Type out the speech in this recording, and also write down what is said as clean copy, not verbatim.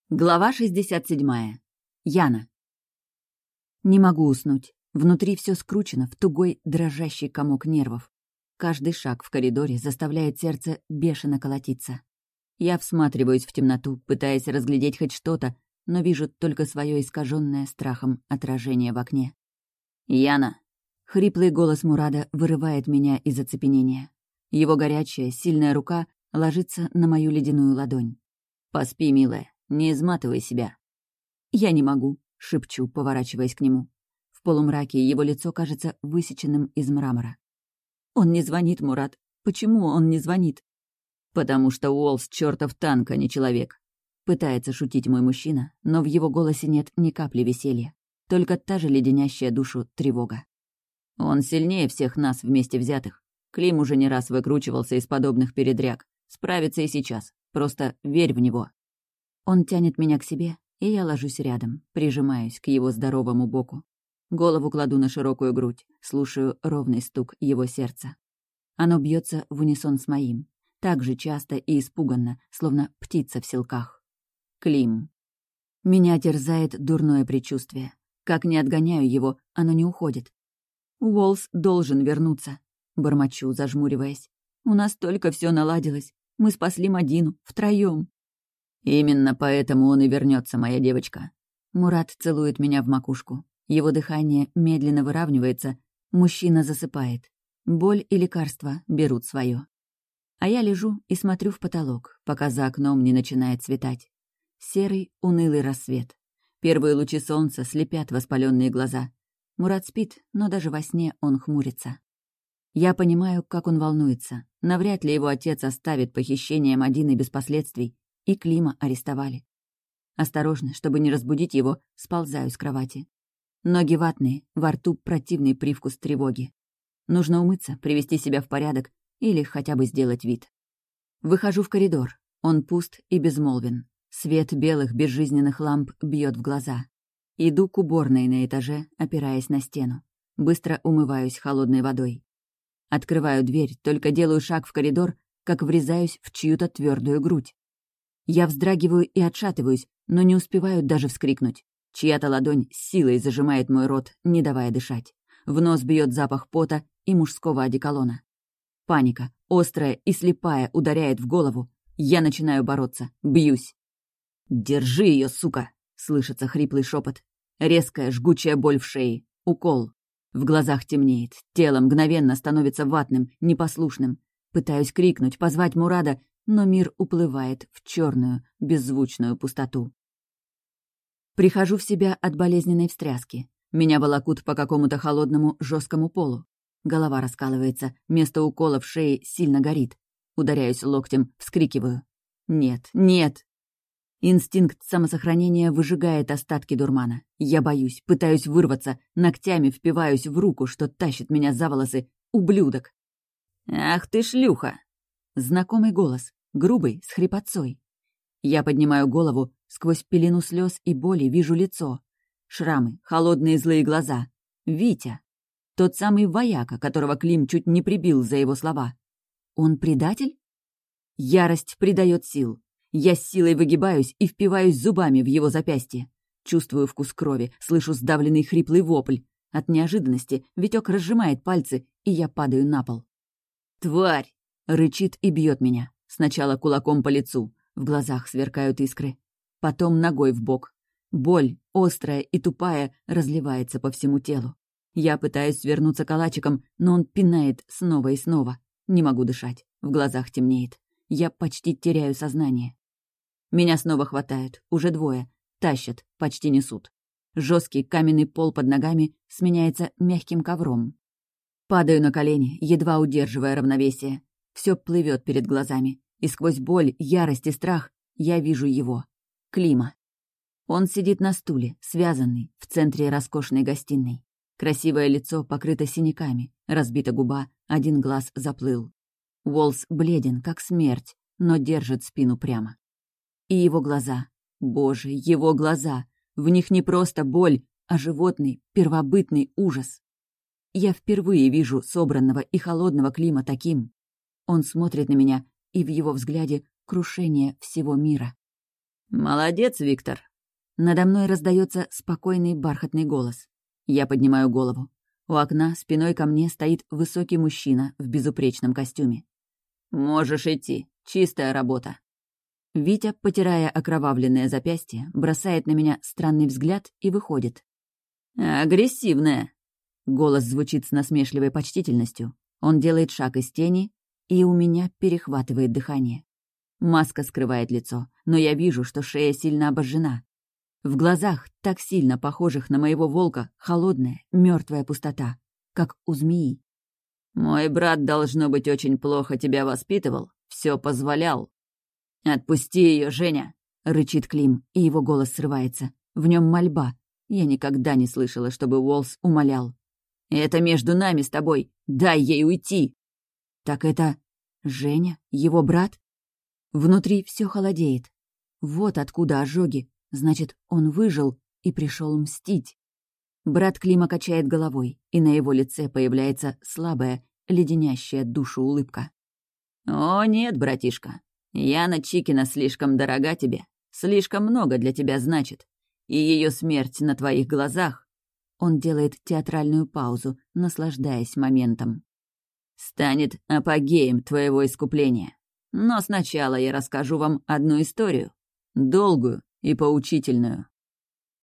Глава 67. Яна. Не могу уснуть. Внутри все скручено в тугой, дрожащий комок нервов. Каждый шаг в коридоре заставляет сердце бешено колотиться. Я всматриваюсь в темноту, пытаясь разглядеть хоть что-то, но вижу только свое искаженное страхом отражение в окне. «Яна!» Хриплый голос Мурада вырывает меня из оцепенения. Его горячая, сильная рука ложится на мою ледяную ладонь. «Поспи, милая. Не изматывай себя». «Я не могу», — шепчу, поворачиваясь к нему. В полумраке его лицо кажется высеченным из мрамора. «Он не звонит, Мурад. Почему он не звонит?» «Потому что Уолс чертов танк, а не человек», — пытается шутить мой мужчина, но в его голосе нет ни капли веселья, только та же леденящая душу тревога. «Он сильнее всех нас вместе взятых. Клим уже не раз выкручивался из подобных передряг. Справится и сейчас. Просто верь в него». Он тянет меня к себе, и я ложусь рядом, прижимаюсь к его здоровому боку. Голову кладу на широкую грудь, слушаю ровный стук его сердца. Оно бьется в унисон с моим, так же часто и испуганно, словно птица в селках. Клим. Меня терзает дурное предчувствие. Как не отгоняю его, оно не уходит. Уолс должен вернуться, бормочу, зажмуриваясь. У нас только все наладилось. Мы спасли Мадину, втроем. «Именно поэтому он и вернется, моя девочка». Мурад целует меня в макушку. Его дыхание медленно выравнивается, мужчина засыпает. Боль и лекарства берут свое. А я лежу и смотрю в потолок, пока за окном не начинает светать. Серый, унылый рассвет. Первые лучи солнца слепят воспаленные глаза. Мурад спит, но даже во сне он хмурится. Я понимаю, как он волнуется. Навряд ли его отец оставит похищение Мадины без последствий. И Клима арестовали. Осторожно, чтобы не разбудить его, сползаю с кровати. Ноги ватные, во рту противный привкус тревоги. Нужно умыться, привести себя в порядок или хотя бы сделать вид. Выхожу в коридор. Он пуст и безмолвен. Свет белых безжизненных ламп бьет в глаза. Иду к уборной на этаже, опираясь на стену. Быстро умываюсь холодной водой. Открываю дверь, только делаю шаг в коридор, как врезаюсь в чью-то твердую грудь. Я вздрагиваю и отшатываюсь, но не успеваю даже вскрикнуть. Чья-то ладонь с силой зажимает мой рот, не давая дышать. В нос бьет запах пота и мужского одеколона. Паника, острая и слепая, ударяет в голову. Я начинаю бороться, бьюсь. «Держи ее, сука!» — слышится хриплый шепот. Резкая, жгучая боль в шее. Укол. В глазах темнеет, тело мгновенно становится ватным, непослушным. Пытаюсь крикнуть, позвать Мурада, но мир уплывает в черную, беззвучную пустоту. Прихожу в себя от болезненной встряски. Меня волокут по какому-то холодному, жесткому полу. Голова раскалывается, место укола в шее сильно горит. Ударяюсь локтем, вскрикиваю. Нет, нет! Инстинкт самосохранения выжигает остатки дурмана. Я боюсь, пытаюсь вырваться, ногтями впиваюсь в руку, что тащит меня за волосы. Ублюдок! «Ах ты шлюха!» Знакомый голос. Грубый, с хрипотцой. Я поднимаю голову, сквозь пелену слез и боли вижу лицо. Шрамы, холодные злые глаза. Витя. Тот самый вояка, которого Клим чуть не прибил за его слова. Он предатель? Ярость придает сил. Я с силой выгибаюсь и впиваюсь зубами в его запястье. Чувствую вкус крови, слышу сдавленный хриплый вопль. От неожиданности Витек разжимает пальцы, и я падаю на пол. «Тварь!» — рычит и бьет меня. Сначала кулаком по лицу, в глазах сверкают искры. Потом ногой в бок. Боль, острая и тупая, разливается по всему телу. Я пытаюсь свернуться калачиком, но он пинает снова и снова. Не могу дышать, в глазах темнеет. Я почти теряю сознание. Меня снова хватают, уже двое. Тащат, почти несут. Жесткий каменный пол под ногами сменяется мягким ковром. Падаю на колени, едва удерживая равновесие. Все плывет перед глазами, и сквозь боль, ярость и страх я вижу его. Клима. Он сидит на стуле, связанный, в центре роскошной гостиной. Красивое лицо покрыто синяками, разбита губа, один глаз заплыл. Уолс бледен, как смерть, но держит спину прямо. И его глаза. Боже, его глаза! В них не просто боль, а животный, первобытный ужас. Я впервые вижу собранного и холодного Клима таким. Он смотрит на меня, и в его взгляде крушение всего мира. «Молодец, Виктор!» Надо мной раздается спокойный бархатный голос. Я поднимаю голову. У окна спиной ко мне стоит высокий мужчина в безупречном костюме. «Можешь идти. Чистая работа». Витя, потирая окровавленное запястье, бросает на меня странный взгляд и выходит. «Агрессивная!» Голос звучит с насмешливой почтительностью. Он делает шаг из тени, и у меня перехватывает дыхание. Маска скрывает лицо, но я вижу, что шея сильно обожжена. В глазах, так сильно похожих на моего волка, холодная, мертвая пустота, как у змеи. «Мой брат, должно быть, очень плохо тебя воспитывал, все позволял». «Отпусти ее, Женя!» — рычит Клим, и его голос срывается. В нем мольба. Я никогда не слышала, чтобы Уолс умолял. «Это между нами с тобой. Дай ей уйти!» «Так это Женя? Его брат?» Внутри все холодеет. Вот откуда ожоги. Значит, он выжил и пришел мстить. Брат Клима качает головой, и на его лице появляется слабая, леденящая душу улыбка. «О нет, братишка, Яна Чикина слишком дорога тебе, слишком много для тебя значит, и ее смерть на твоих глазах...» Он делает театральную паузу, наслаждаясь моментом. «Станет апогеем твоего искупления. Но сначала я расскажу вам одну историю, долгую и поучительную».